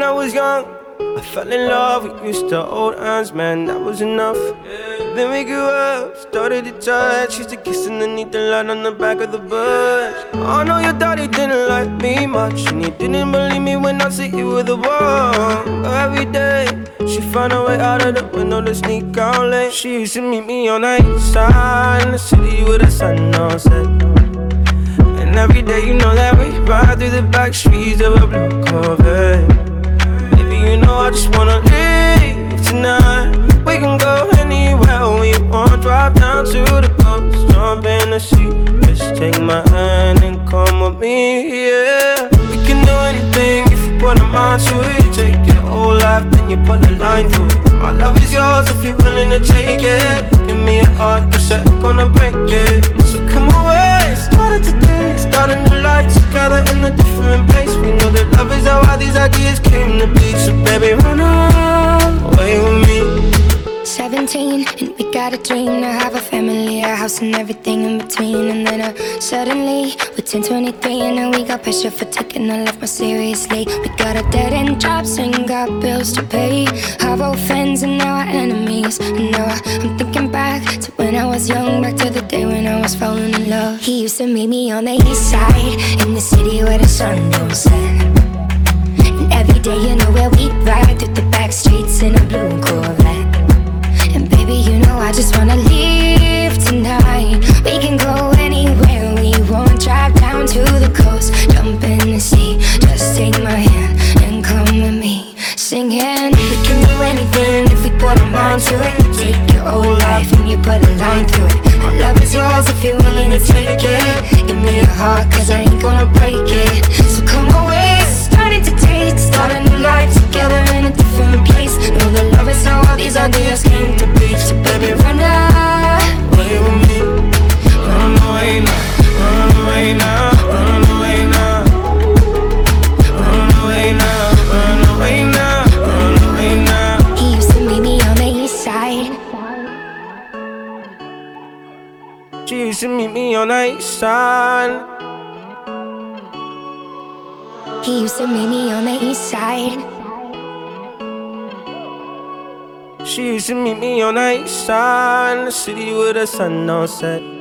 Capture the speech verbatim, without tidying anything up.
I was young, I fell in love, we used to hold hands, man, that was enough. Then we grew up, started to touch, used to kiss underneath the light on the back of the bus. I know your daddy didn't like me much, and he didn't believe me when I said you were the one. Every day, she found a way out of the window to sneak out late. She used to meet me on the east side, in the city with the sun on set. And every day, you know that we ride through the back streets of a blue Corvette. Baby, you know I just wanna leave tonight. We can go anywhere we want. Drive down to the coast, jump in the sea. Just take my hand and come with me, yeah. We can do anything if you put a mind to it. Take your whole life, then you put a line through it. My love is yours if you're willing to take it. Give me a heart, cause I'm gonna break it. So come away, started today, start a new life together in a different place. We know that love is how all these ideas came to be. So baby, run away with me. Seventeen, and we got a dream to have a family, a house and everything in between. And then uh, suddenly, we're ten, twenty-three, and now we got pressure for taking our life more seriously. We got a dead-end jobs and got bills to pay. Our old friends and now our enemies. And now I, I'm thinking back to when I was young, back to the day when I was falling in love. He used to meet me on the east side, in the city where the sun don't set. And every day, you know where we ride through the back streets in a blue Corvette. And baby, you know I just wanna leave tonight. We can go anywhere we want. Drive down to the coast, jump in the sea. Just take my hand and come with me, singing. We can do anything if we put our mind to it. Take your whole life and you put a line through it. My love is yours if you're willing to take it. Give me your heart, cause I ain't gonna break it. So come away, starting to taste. Start a new life together in a different place. Know that love is how all these ideas came to be. So baby, run away with me. Run away now, run away now, run away now. Run away now, run away now, run away now. He used to meet me on the east side. She used to meet me on the east side. He used to meet me on the east side. She used to meet me on the east side, in the city with the sun on set.